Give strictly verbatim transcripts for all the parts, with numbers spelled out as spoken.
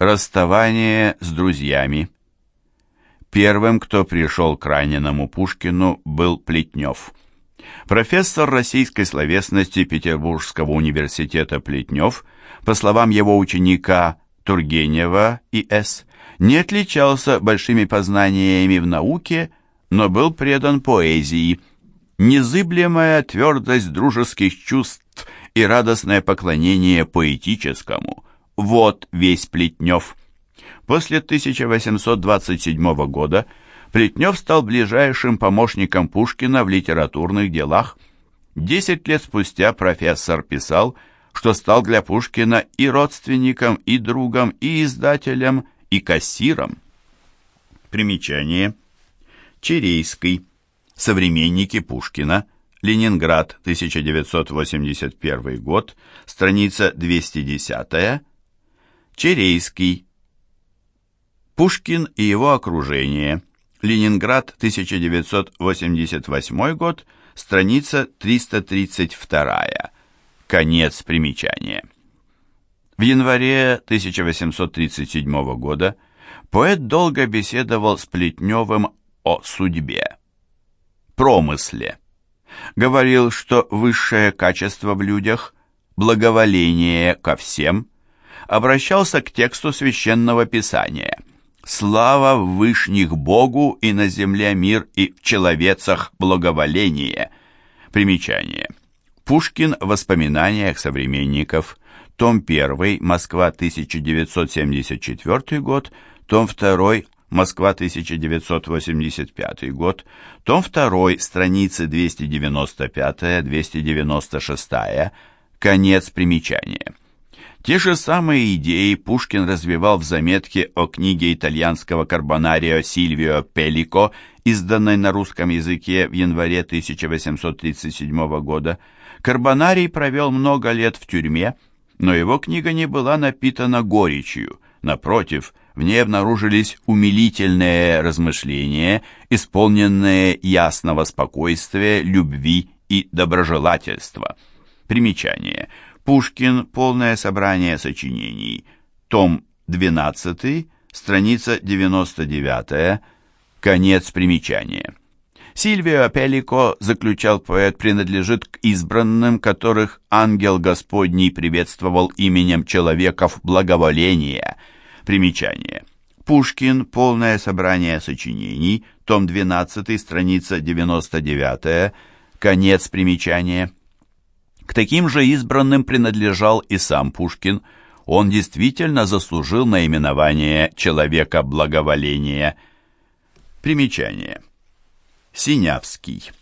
Расставание с друзьями. Первым, кто пришел к раненому Пушкину, был Плетнев. Профессор российской словесности Петербургского университета Плетнев, по словам его ученика Тургенева И С, не отличался большими познаниями в науке, но был предан поэзии. Незыблемая твердость дружеских чувств и радостное поклонение поэтическому – вот весь Плетнев. После тысяча восемьсот двадцать седьмого года Плетнев стал ближайшим помощником Пушкина в литературных делах. Десять лет спустя профессор писал, что стал для Пушкина и родственником, и другом, и издателем, и кассиром. Примечание. Черейский. Современники Пушкина. Ленинград, тысяча девятьсот восемьдесят первый год. Страница двести десятая. Черейский. Пушкин и его окружение. Ленинград, тысяча девятьсот восемьдесят восьмой год. Страница триста тридцать вторая. Конец примечания. В январе тысяча восемьсот тридцать седьмого года поэт долго беседовал с Плетневым о судьбе, промысле. Говорил, что высшее качество в людях – благоволение ко всем. Обращался к тексту Священного Писания. «Слава в вышних Богу, и на земле мир, и в человецах благоволение». Примечание. Пушкин в воспоминаниях современников. Том один, Москва, тысяча девятьсот семьдесят четвёртый год. Том два, Москва, тысяча девятьсот восемьдесят пятый год. Том два, страницы двести девяносто пятая — двести девяносто шестая. Конец примечания. Те же самые идеи Пушкин развивал в заметке о книге итальянского карбонарио Сильвио Пеллико, изданной на русском языке в январе тысяча восемьсот тридцать седьмого года. Карбонарий провел много лет в тюрьме, но его книга не была напитана горечью. Напротив, в ней обнаружились умилительные размышления, исполненные ясного спокойствия, любви и доброжелательства. Примечание. Пушкин. Полное собрание сочинений. Том двенадцатый, страница девяносто девятая. Конец примечания. Сильвио Пеллико, заключал поэт, принадлежит к избранным, которых ангел Господний приветствовал именем человеков благоволения. Примечание. Пушкин. Полное собрание сочинений. Том двенадцатый, страница девяносто девятая. Конец примечания. К таким же избранным принадлежал и сам Пушкин. Он действительно заслужил наименование человека благоволения. Примечание. Синявский.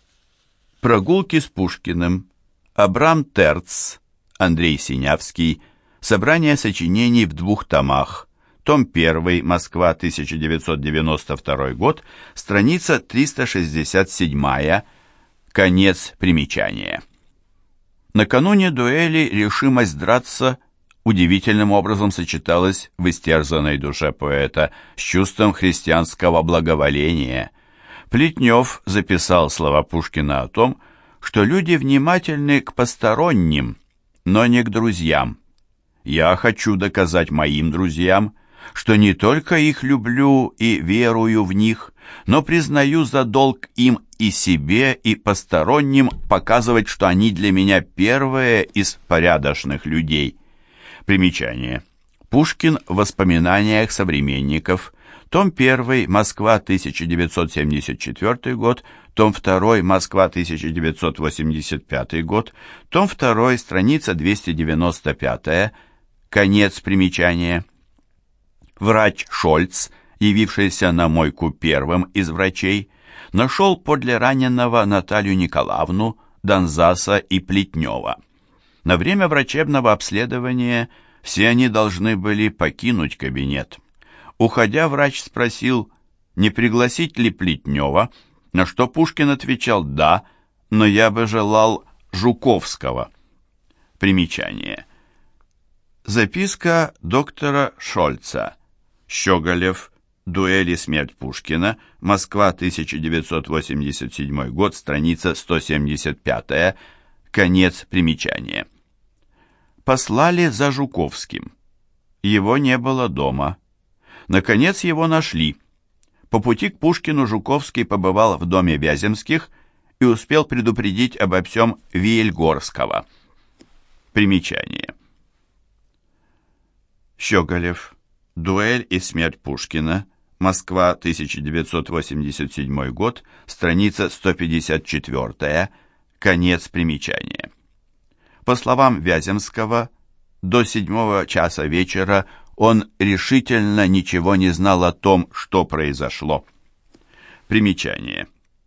Прогулки с Пушкиным. Абрам Терц. Андрей Синявский. Собрание сочинений в двух томах. Том один, Москва, тысяча девятьсот девяносто второй год. Страница триста шестьдесят седьмая. Конец примечания. Накануне дуэли решимость драться удивительным образом сочеталась в истерзанной душе поэта с чувством христианского благоволения. Плетнев записал слова Пушкина о том, что люди внимательны к посторонним, но не к друзьям. «Я хочу доказать моим друзьям, что не только их люблю и верую в них, но признаю за долг им и себе, и посторонним показывать, что они для меня первые из порядочных людей». Примечание. Пушкин в воспоминаниях современников. Том один, Москва, тысяча девятьсот семьдесят четвёртый год. Том два, Москва, тысяча девятьсот восемьдесят пятый год. Том два, страница двести девяносто пятая. Конец примечания. Врач Шольц, явившийся на мойку первым из врачей, нашел подле раненого Наталью Николаевну, Донзаса и Плетнева. На время врачебного обследования все они должны были покинуть кабинет. Уходя, врач спросил, не пригласить ли Плетнева, на что Пушкин отвечал «да, но я бы желал Жуковского». Примечание. Записка доктора Шольца. Щеголев. Дуэль и смерть Пушкина. Москва, тысяча девятьсот восемьдесят седьмой год, страница сто семьдесят пятая. Конец примечания. Послали за Жуковским. Его не было дома. Наконец его нашли. По пути к Пушкину Жуковский побывал в доме Вяземских и успел предупредить обо всем Виельгорского. Примечание. Щеголев. Дуэль и смерть Пушкина. Москва, тысяча девятьсот восемьдесят седьмой год. Страница сто пятьдесят четыре. Конец примечания. По словам Вяземского, до седьмого часа вечера он решительно ничего не знал о том, что произошло. Примечание.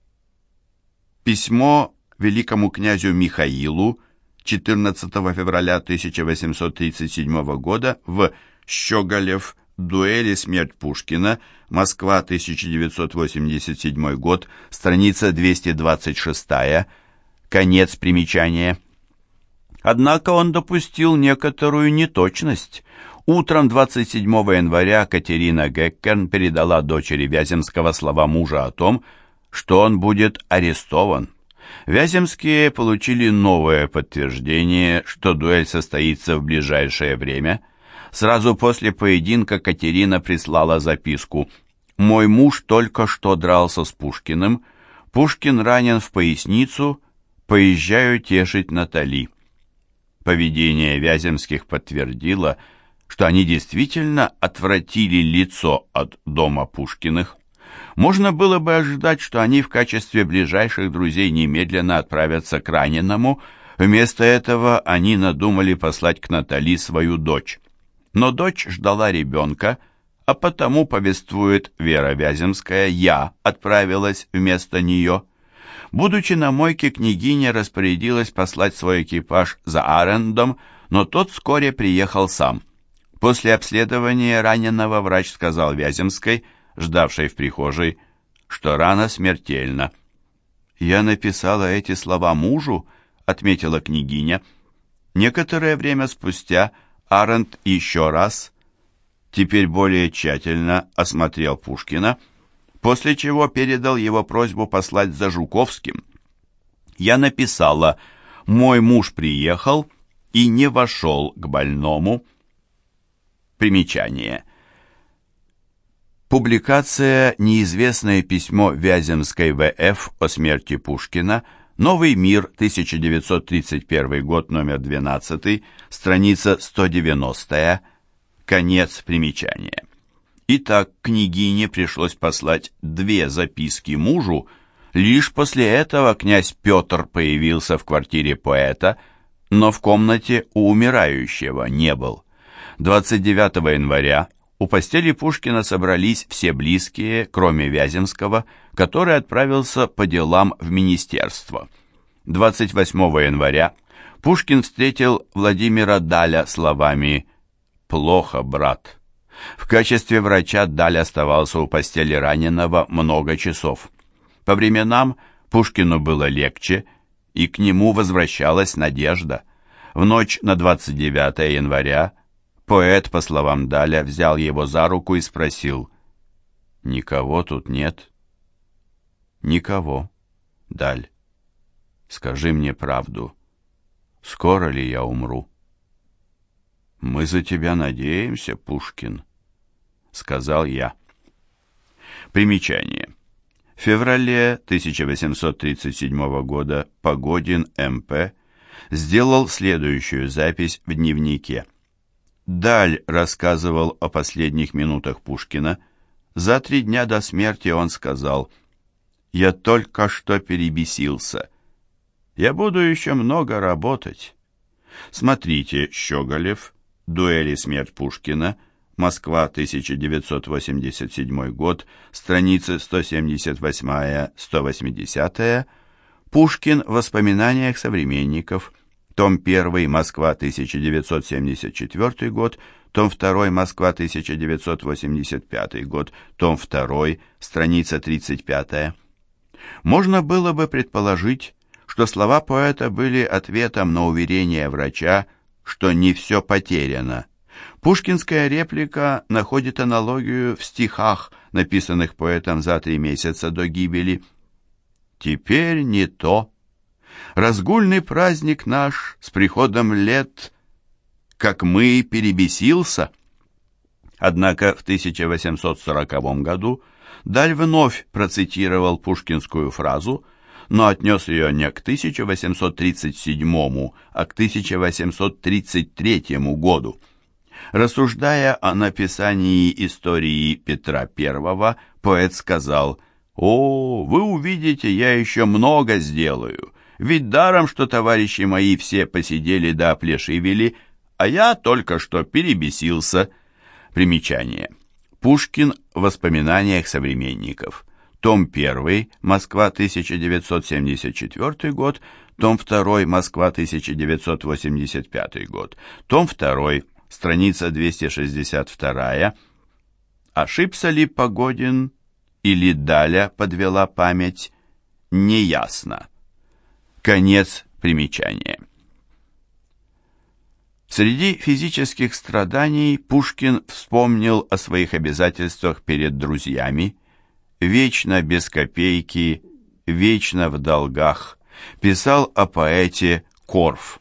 Письмо великому князю Михаилу четырнадцатого февраля тысяча восемьсот тридцать седьмого года в Щеголев. Дуэль и смерть Пушкина. Москва, тысяча девятьсот восемьдесят седьмой год. Страница двести двадцать шесть. Конец примечания. Однако он допустил некоторую неточность. Утром двадцать седьмого января Катерина Геккерн передала дочери Вяземского слова мужа о том, что он будет арестован. Вяземские получили новое подтверждение, что дуэль состоится в ближайшее время. Сразу после поединка Катерина прислала записку: «Мой муж только что дрался с Пушкиным. Пушкин ранен в поясницу. Поезжаю тешить Натали». Поведение Вяземских подтвердило, что они действительно отвратили лицо от дома Пушкиных. Можно было бы ожидать, что они в качестве ближайших друзей немедленно отправятся к раненому. Вместо этого они надумали послать к Натали свою дочь. Но дочь ждала ребенка, а потому, повествует Вера Вяземская, я отправилась вместо нее. Будучи на мойке, княгиня распорядилась послать свой экипаж за Арендом, но тот вскоре приехал сам. После обследования раненого врач сказал Вяземской, ждавшей в прихожей, что рана смертельна. «Я написала эти слова мужу», — отметила княгиня. Некоторое время спустя Аренд еще раз, теперь более тщательно, осмотрел Пушкина, после чего передал его просьбу послать за Жуковским. Я написала: «Мой муж приехал и не вошел к больному». Примечание. Публикация «Неизвестное письмо Вяземской В Ф о смерти Пушкина», Новый мир, тысяча девятьсот тридцать первый год, номер двенадцать, страница сто девяносто, конец примечания. Итак, княгине пришлось послать две записки мужу. Лишь после этого князь Петр появился в квартире поэта, но в комнате у умирающего не был. двадцать девятого января у постели Пушкина собрались все близкие, кроме Вяземского, который отправился по делам в министерство. двадцать восьмого января Пушкин встретил Владимира Даля словами «Плохо, брат». В качестве врача Даль оставался у постели раненого много часов. По временам Пушкину было легче, и к нему возвращалась надежда. В ночь на двадцать девятое января поэт, по словам Даля, взял его за руку и спросил: «Никого тут нет?» «Никого. Даль, скажи мне правду. Скоро ли я умру?» «Мы за тебя надеемся, Пушкин», — сказал я. Примечание. В феврале тысяча восемьсот тридцать седьмого года Погодин М П сделал следующую запись в дневнике. Даль рассказывал о последних минутах Пушкина. За три дня до смерти он сказал: «Я только что перебесился. Я буду еще много работать». Смотрите Щеголев. Дуэль и смерть Пушкина. Москва, тысяча девятьсот восемьдесят седьмой год. Страницы сто семьдесят восемь — сто восемьдесят. Пушкин в воспоминаниях современников. Том первый, Москва, тысяча девятьсот семьдесят четвёртый год, том второй, Москва, тысяча девятьсот восемьдесят пятый год, том второй, страница тридцать пятая. Можно было бы предположить, что слова поэта были ответом на уверение врача, что не все потеряно. Пушкинская реплика находит аналогию в стихах, написанных поэтом за три месяца до гибели. «Теперь не то. Разгульный праздник наш с приходом лет, как мы перебесился». Однако в тысяча восемьсот сороковом году Даль вновь процитировал пушкинскую фразу, но отнес ее не к тысяча восемьсот тридцать седьмому, а к тысяча восемьсот тридцать третьему году. Рассуждая о написании истории Петра Первого, поэт сказал: «О, вы увидите, я еще много сделаю, ведь даром, что товарищи мои все посидели да оплешивели, а я только что перебесился». Примечание. Пушкин в воспоминаниях современников. Том один, Москва, тысяча девятьсот семьдесят четвёртый год, том два, Москва, тысяча девятьсот восемьдесят пятый год, том два, страница двести шестьдесят два. Ошибся ли Погодин или Даля подвела память, неясно. Конец примечания. Среди физических страданий Пушкин вспомнил о своих обязательствах перед друзьями, вечно без копейки, вечно в долгах, писал о поэте Корф.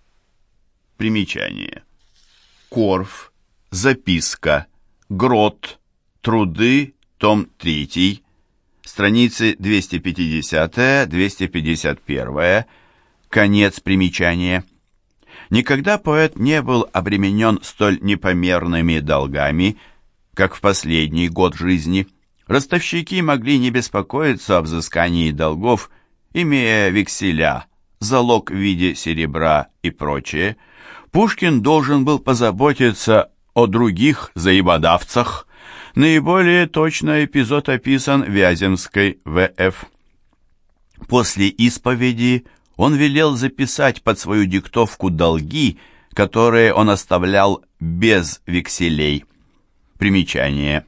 Примечание. Корф, записка, Грот, труды, том три, страницы двести пятьдесят - двести пятьдесят один, конец примечания. Никогда поэт не был обременен столь непомерными долгами, как в последний год жизни. Ростовщики могли не беспокоиться о взыскании долгов, имея векселя, залог в виде серебра и прочее. Пушкин должен был позаботиться о других заебодавцах. Наиболее точно эпизод описан Вяземской В Ф После исповеди он велел записать под свою диктовку долги, которые он оставлял без векселей. Примечание.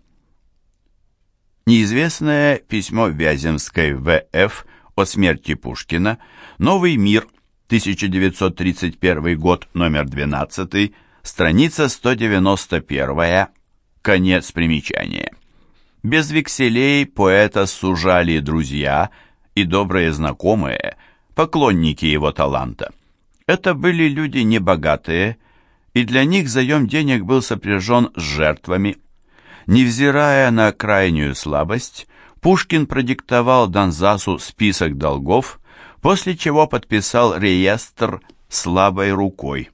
Неизвестное письмо Вяземской В Ф о смерти Пушкина, Новый мир, тысяча девятьсот тридцать первый год, номер двенадцатый, страница сто девяносто один, конец примечания. Без векселей поэта сужали друзья и добрые знакомые, поклонники его таланта. Это были люди небогатые, и для них заем денег был сопряжен с жертвами. Невзирая на крайнюю слабость, Пушкин продиктовал Донзасу список долгов, после чего подписал реестр слабой рукой.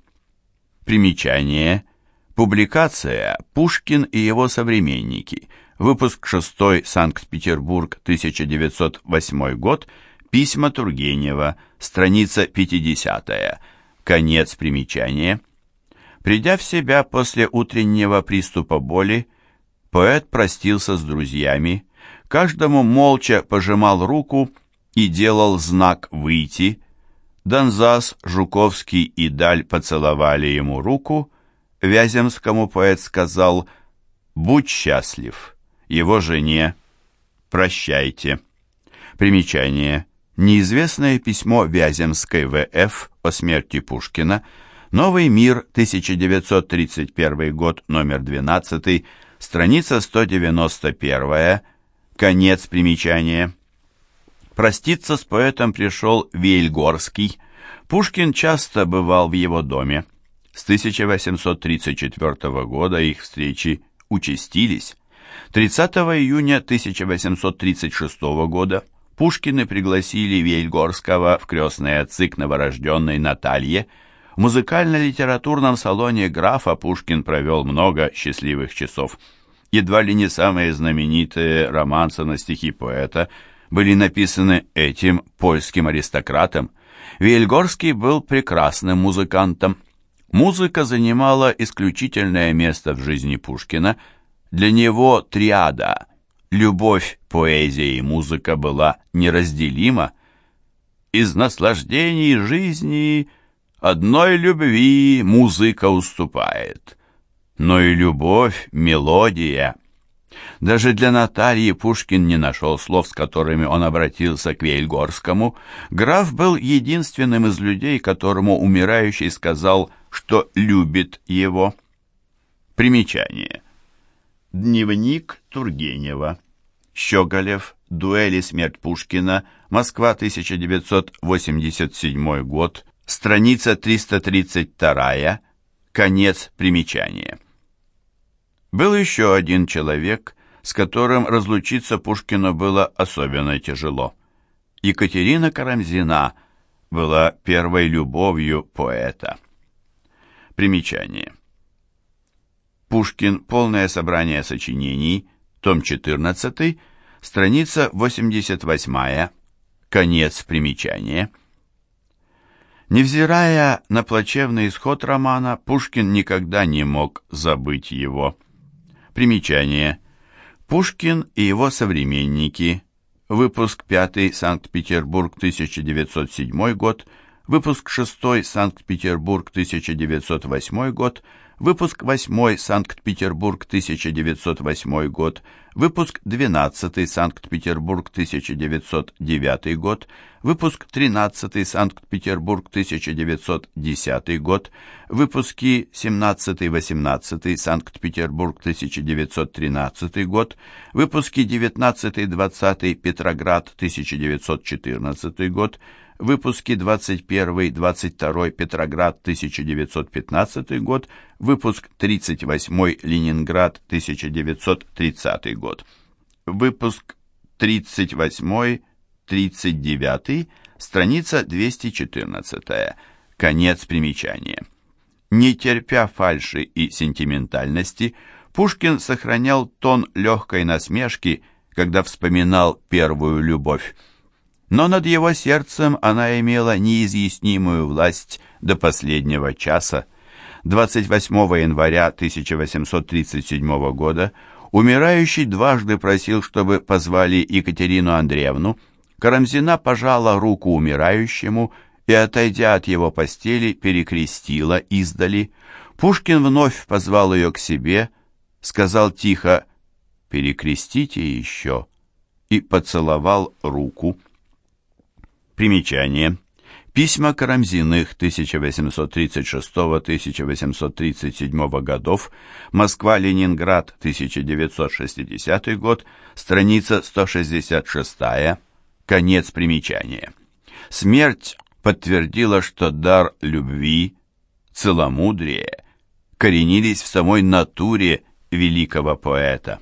Примечание. Публикация «Пушкин и его современники», выпуск шестой, Санкт-Петербург, тысяча девятьсот восьмой год, письма Тургенева, страница пятидесятая, конец примечания. Придя в себя после утреннего приступа боли, поэт простился с друзьями, каждому молча пожимал руку и делал знак «выйти». Донзас, Жуковский и Даль поцеловали ему руку. Вяземскому поэт сказал: «Будь счастлив», его жене: «Прощайте». Примечание. Неизвестное письмо Вяземской В Ф о смерти Пушкина, Новый мир, тысяча девятьсот тридцать первый год, номер двенадцатый, страница сто девяносто один, конец примечания. Проститься с поэтом пришел Веельгорский. Пушкин часто бывал в его доме. С тысяча восемьсот тридцать четвёртого года их встречи участились. тридцатого июня тысяча восемьсот тридцать шестого года Пушкины пригласили Веельгорского в крестные отцы к новорожденной Наталье. В музыкально-литературном салоне графа Пушкин провел много счастливых часов. Едва ли не самые знаменитые романсы на стихи поэта были написаны этим польским аристократом. Веельгорский был прекрасным музыкантом. Музыка занимала исключительное место в жизни Пушкина. Для него триада «любовь, поэзия и музыка» была неразделима. Из наслаждений жизни одной любви музыка уступает, но и любовь — мелодия. Даже для Натальи Пушкин не нашел слов, с которыми он обратился к Веельгорскому. Граф был единственным из людей, которому умирающий сказал, что любит его. Примечание. Дневник Тургенева. Щеголев. Дуэль и смерть Пушкина. Москва, тысяча девятьсот восемьдесят седьмой год. Страница триста тридцать два. Конец примечания. Был еще один человек, с которым разлучиться Пушкину было особенно тяжело. Екатерина Карамзина была первой любовью поэта. Примечание. Пушкин. Полное собрание сочинений. Том четырнадцатый. Страница восемьдесят восьмая. Конец примечания. Невзирая на плачевный исход романа, Пушкин никогда не мог забыть его. Примечание. Пушкин и его современники. Выпуск пятый, Санкт-Петербург, тысяча девятьсот седьмой год. Выпуск шестой, Санкт-Петербург, тысяча девятьсот восьмой год. Выпуск восьмой, Санкт-Петербург, тысяча девятьсот восьмой год. Выпуск двенадцатый, Санкт-Петербург, тысяча девятьсот девятый год. Выпуск тринадцатый, Санкт-Петербург, тысяча девятьсот десятый год. Выпуски семнадцатый-восемнадцатый, Санкт-Петербург, тысяча девятьсот тринадцатый год. Выпуски девятнадцатый-двадцатый, Петроград, тысяча девятьсот четырнадцатый год. Выпуски двадцать первый двадцать второй, Петроград, тысяча девятьсот пятнадцатый год. Выпуск тридцать восьмой, Ленинград, тысяча девятьсот тридцатый год. Выпуск тридцать восьмой тридцать девятый, страница двести четырнадцатая. Конец примечания. Не терпя фальши и сентиментальности, Пушкин сохранял тон легкой насмешки, когда вспоминал первую любовь. Но над его сердцем она имела неизъяснимую власть до последнего часа. двадцать восьмого января тысяча восемьсот тридцать седьмого года умирающий дважды просил, чтобы позвали Екатерину Андреевну. Карамзина пожала руку умирающему и, отойдя от его постели, перекрестила издали. Пушкин вновь позвал ее к себе, сказал тихо «Перекрестите еще» и поцеловал руку. Примечание. Письма Карамзиных тысяча восемьсот тридцать шестого — тысяча восемьсот тридцать седьмого годов, Москва-Ленинград, тысяча девятьсот шестидесятый год, страница сто шестьдесят шестая, конец примечания. Смерть подтвердила, что дар любви, целомудрие коренились в самой натуре великого поэта.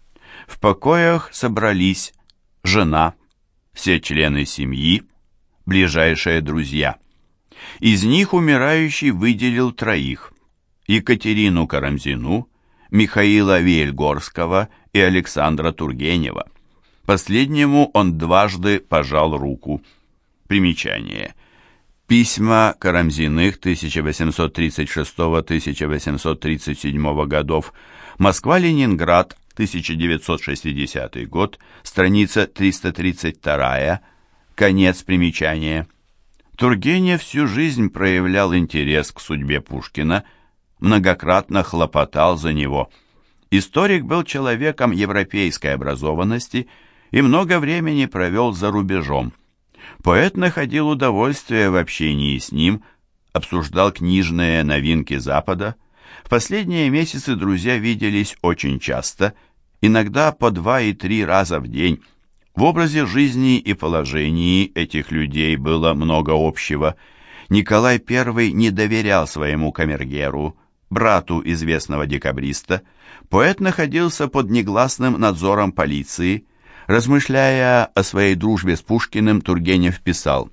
В покоях собрались жена, все члены семьи, ближайшие друзья. Из них умирающий выделил троих: Екатерину Карамзину, Михаила Виельгорского и Александра Тургенева. Последнему он дважды пожал руку. Примечание. Письма Карамзиных тысяча восемьсот тридцать шестого — тысяча восемьсот тридцать седьмого годов, Москва-Ленинград, тысяча девятьсот шестидесятый год, страница триста тридцать вторая, конец примечания. Тургенев всю жизнь проявлял интерес к судьбе Пушкина, многократно хлопотал за него. Историк был человеком европейской образованности и много времени провел за рубежом. Поэт находил удовольствие в общении с ним, обсуждал книжные новинки Запада. В последние месяцы друзья виделись очень часто, иногда по два и три раза в день. В образе жизни и положении этих людей было много общего. Николай Первый не доверял своему камергеру, брату известного декабриста. Поэт находился под негласным надзором полиции. Размышляя о своей дружбе с Пушкиным, Тургенев писал: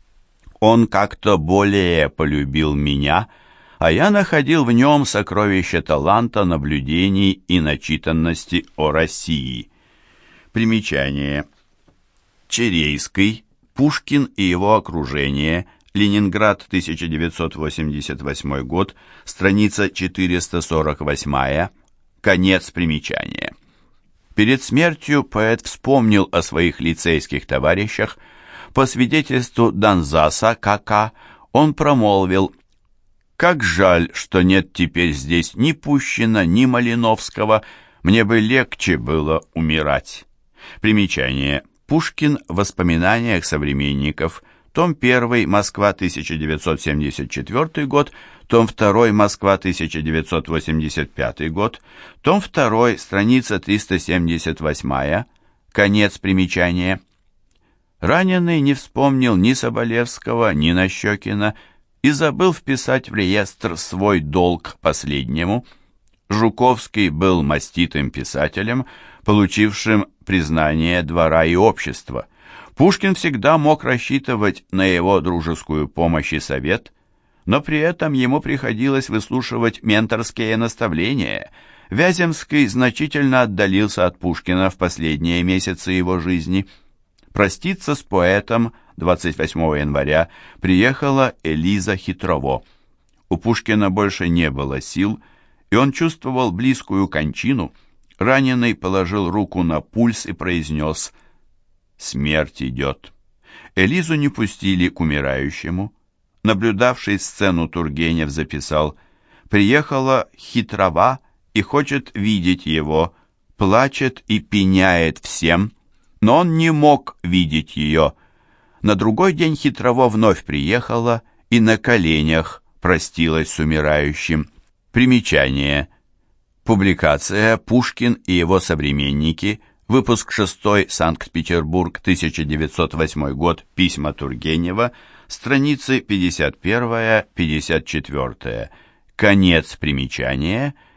«Он как-то более полюбил меня, а я находил в нем сокровище таланта, наблюдений и начитанности о России». Примечание. Черейский, Пушкин и его окружение, Ленинград, тысяча девятьсот восемьдесят восьмой год, страница четыреста сорок восьмая, конец примечания. Перед смертью поэт вспомнил о своих лицейских товарищах. По свидетельству Донзаса Ка Ка он промолвил: «Как жаль, что нет теперь здесь ни Пущина, ни Малиновского, мне бы легче было умирать». Примечание. Пушкин в воспоминаниях современников. Том первый, Москва, тысяча девятьсот семьдесят четвёртый год. Том второй, Москва, тысяча девятьсот восемьдесят пятый год. Том второй, страница триста семьдесят восьмая. Конец примечания. Раненый не вспомнил ни Соболевского, ни Нащекина и забыл вписать в реестр свой долг последнему. Жуковский был маститым писателем, получившим признание двора и общества. Пушкин всегда мог рассчитывать на его дружескую помощь и совет, но при этом ему приходилось выслушивать менторские наставления. Вяземский значительно отдалился от Пушкина в последние месяцы его жизни. Проститься с поэтом двадцать восьмого января приехала Элиза Хитрово. У Пушкина больше не было сил, и он чувствовал близкую кончину. Раненый положил руку на пульс и произнес: «Смерть идет». Элизу не пустили к умирающему. Наблюдавший сцену Тургенев записал: «Приехала Хитрова и хочет видеть его, плачет и пеняет всем, но он не мог видеть ее». На другой день Хитрова вновь приехала и на коленях простилась с умирающим. Примечание. Публикация «Пушкин и его современники», выпуск шестой, Санкт-Петербург, тысяча девятьсот восьмой год, письма Тургенева, страницы пятьдесят первая — пятьдесят четвёртая. Конец примечания.